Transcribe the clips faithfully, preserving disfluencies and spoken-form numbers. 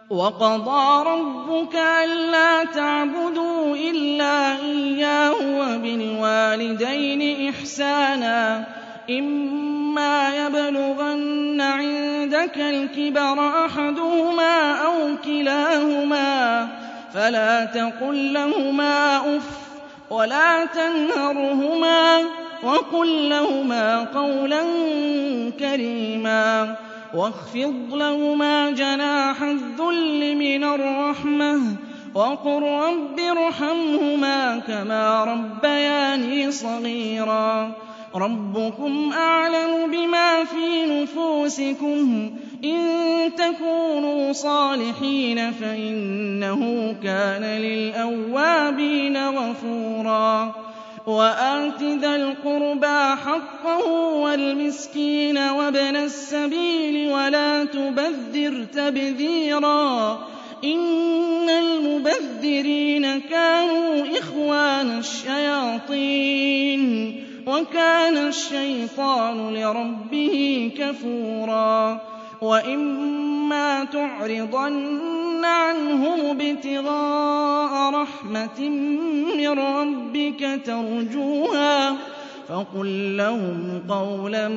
وَقَضَىٰ رَبُّكَ أَلَّا تَعْبُدُوا إِلَّا إِيَّاهُ وَبِالْوَالِدَيْنِ إِحْسَانًا ۚ إِمَّا يَبْلُغَنَّ عِندَكَ الْكِبَرَ أَحَدُهُمَا أَوْ كِلَاهُمَا فَلَا تَقُل لَّهُمَا أُفٍّ وَلَا تَنْهَرْهُمَا وَقُل لَّهُمَا قَوْلًا كَرِيمًا وَاخْفِضْ لَهُمَا جَنَاحَ الذُّلِّ مِنَ الرَّحْمَةِ وَقُل رَّبِّ ارْحَمْهُمَا كَمَا رَبَّيَانِي صَغِيرًا رَّبُّكُمْ أَعْلَمُ بِمَا فِي نُفُوسِكُمْ ۚ إِن تَكُونُوا صَالِحِينَ فَإِنَّهُ كَانَ لِلْأَوَّابِينَ غَفُورًا وَآتِ ذَا الْقُرْبَىٰ حَقَّهُ وَالْمِسْكِينَ وَابْنَ السَّبِيلِ وَلَا تُبَذِّرْ تَبْذِيرًا إِنَّ الْمُبَذِّرِينَ كَانُوا إِخْوَانَ الشَّيَاطِينِ وَكَانَ الشَّيْطَانُ لِرَبِّهِ كَفُورًا وَإِمَّا تُعْرِضَنَّ عَنْهُمُ ابْتِغَاءَ رَحْمَةٍ مِّن رَّبِّكَ تَرْجُوهَا فَقُل لَّهُمْ قَوْلًا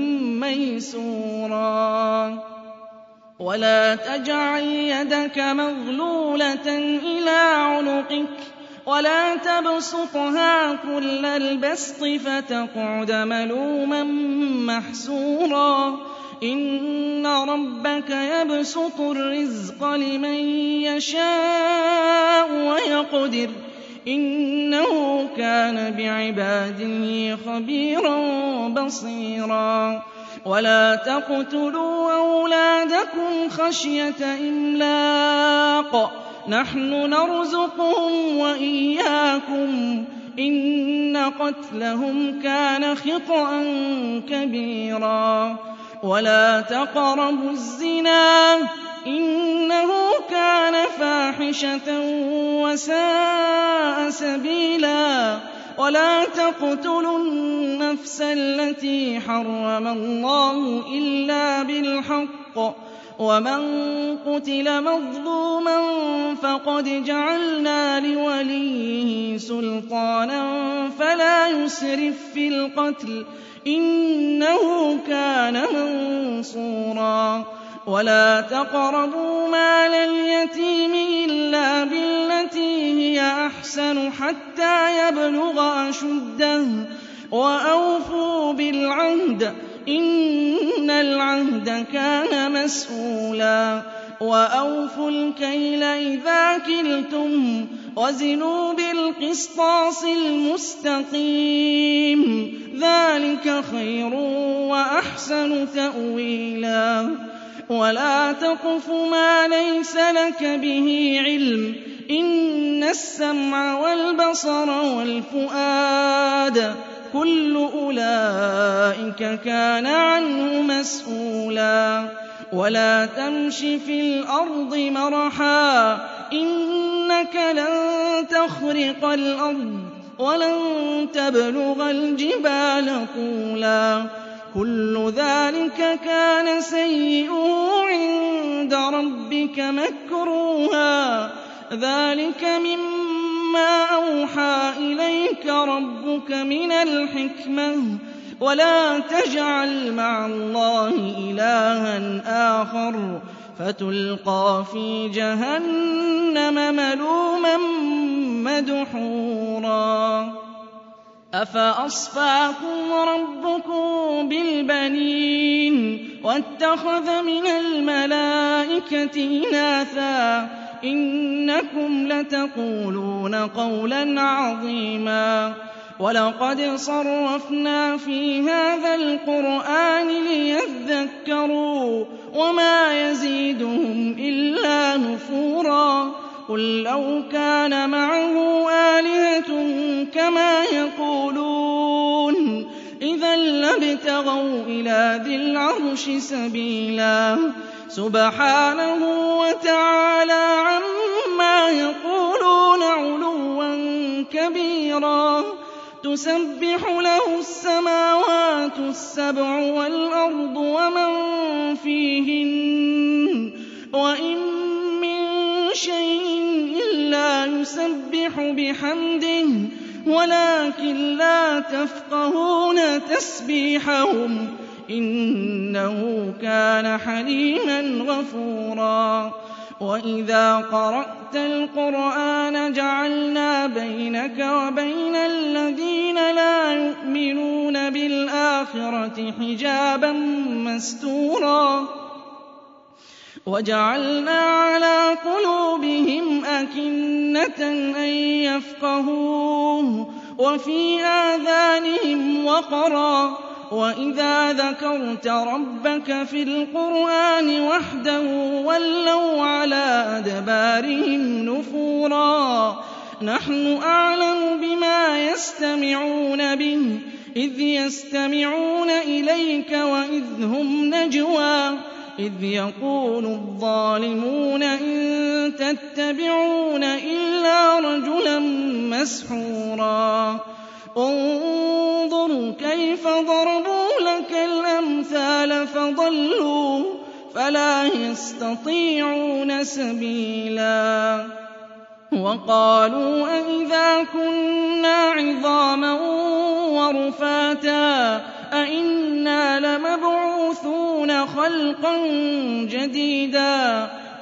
مَّيْسُورًا وَلَا تَجْعَلْ يَدَكَ مَغْلُولَةً إِلَىٰ عُنُقِكَ وَلَا تَبْسُطْهَا كُلَّ الْبَسْطِ فَتَقْعُدَ مَلُومًا مَّحْسُورًا إِنَّ رَبَّكَ يَبْسُطُ الرِّزْقَ لِمَن يَشَاءُ وَيَقْدِرُ ۚ إِنَّهُ كَانَ بِعِبَادِهِ خَبِيرًا بَصِيرًا وَلَا تَقْتُلُوا أَوْلَادَكُمْ خَشْيَةَ إِمْلَاقٍ ۖ نَّحْنُ نَرْزُقُهُمْ وَإِيَّاكُمْ ۚ إِنَّ قَتْلَهُمْ كَانَ خِطْئًا كَبِيرًا وَلَا تَقْرَبُوا الزِّنَا ۖ إِنَّهُ كَانَ فَاحِشَةً وَسَاءَ سَبِيلًا وَلَا تَقْتُلُوا النَّفْسَ الَّتِي حَرَّمَ اللَّهُ إِلَّا بِالْحَقِّ ۚ وَمَن قُتِلَ مَظْلُومًا فَقَدْ جَعَلْنَا لِوَلِيِّهِ سُلْطَانًا فَلَا يُسْرِف فِّي الْقَتْلِ ۖ إِنَّهُ كَانَ مَنصُورًا وَلَا تَقْرَبُوا مَالَ الْيَتِيمِ إِلَّا بِالَّتِي هِيَ أَحْسَنُ حَتَّىٰ يَبْلُغَ أَشُدَّهُ ۖ وَأَوْفُوا بِالْعَهْدِ ۖ إِنَّ الْعَهْدَ كَانَ مَسْئُولًا وَأَوْفُوا الْكَيْلَ إِذَا كِلْتُمْ وَزِنُوا بِالْقِسْطَاسِ الْمُسْتَقِيمِ ۚ ذَٰلِكَ خَيْرٌ وَأَحْسَنُ تَأْوِيلًا وَلَا تَقْفُ مَا لَيْسَ لَكَ بِهِ عِلْمٌ ۚ إِنَّ السَّمْعَ وَالْبَصَرَ وَالْفُؤَادَ كُلُّ أُولَٰئِكَ كَانَ عَنْهُ مَسْئُولًا وَلَا تَمْشِ فِي الْأَرْضِ مَرَحًا ۖ إِنَّكَ لَن تَخْرِقَ الْأَرْضَ وَلَن تَبْلُغَ الْجِبَالَ طُولًا كُلُّ ذَٰلِكَ كَانَ سَيِّئُهُ عِندَ رَبِّكَ مَكْرُوهًا ذَٰلِكَ مِمَّا أَوْحَىٰ إِلَيْكَ رَبُّكَ مِنَ الْحِكْمَةِ ۗ وَلَا تَجْعَلْ مَعَ اللَّهِ إِلَٰهًا آخَرَ فَتُلْقَىٰ فِي جَهَنَّمَ مَلُومًا مَّدْحُورًا أَفَأَصْفَاكُمْ رَبُّكُم بِالْبَنِينَ وَاتَّخَذَ مِنَ الْمَلَائِكَةِ إِنَاثًا إِنَّكُمْ لَتَقُولُونَ قَوْلًا عَظِيمًا وَلَقَدْ صَرَّفْنَا فِي هَٰذَا الْقُرْآنِ لِيَذَّكَّرُوا وَمَا يَزِيدُهُمْ إِلَّا نُفُورًا قُل لَّوْ كَانَ مَعَهُ آلِهَةٌ كَمَا يَقُولُونَ إِذًا لَّابْتَغَوْا إِلَىٰ ذِي الْعَرْشِ سَبِيلًا سُبْحَانَهُ وَتَعَالَىٰ عَمَّا يَقُولُونَ عُلُوًّا كَبِيرًا تُسَبِّحُ لَهُ السَّمَاوَاتُ السَّبْعُ وَالْأَرْضُ وَمَن فِيهِنَّ وَإِن شَيْءٍ إِلَّا يُسَبِّحُ بِحَمْدِهِ وَلَٰكِن لَّا تَفْقَهُونَ تَسْبِيحَهُمْ ۗ إِنَّهُ كَانَ حَلِيمًا غَفُورًا. وَإِذَا قَرَأْتَ الْقُرْآنَ جَعَلْنَا بَيْنَكَ وَبَيْنَ الَّذِينَ لَا يُؤْمِنُونَ بِالْآخِرَةِ حِجَابًا مَّسْتُورًا وَجَعَلْنَا عَلَىٰ قُلُوبِهِمْ أَكِنَّةً أَن يَفْقَهُوهُ وَفِي آذَانِهِمْ وَقْرًا ۚ وَإِذَا ذَكَرْتَ رَبَّكَ فِي الْقُرْآنِ وَحْدَهُ وَلَّوْا عَلَىٰ أَدْبَارِهِمْ نُفُورًا. نَّحْنُ أَعْلَمُ بِمَا يَسْتَمِعُونَ بِهِ إِذْ يَسْتَمِعُونَ إِلَيْكَ وَإِذْ هُمْ نَجْوَىٰ إِذْ يَقُولُ الظَّالِمُونَ إِن تَتَّبِعُونَ إِلَّا رَجُلًا مَّسْحُورًا. انظُرْ كَيْفَ ضَرَبُوا لَكَ الْأَمْثَالَ فَضَلُّوا فَلَا يَسْتَطِيعُونَ سَبِيلًا. وَقَالُوا أَإِذَا كُنَّا عِظَامًا وَرُفَاتًا أَإِنَّا لَمَبْعُوثُونَ خَلْقًا جَدِيدًا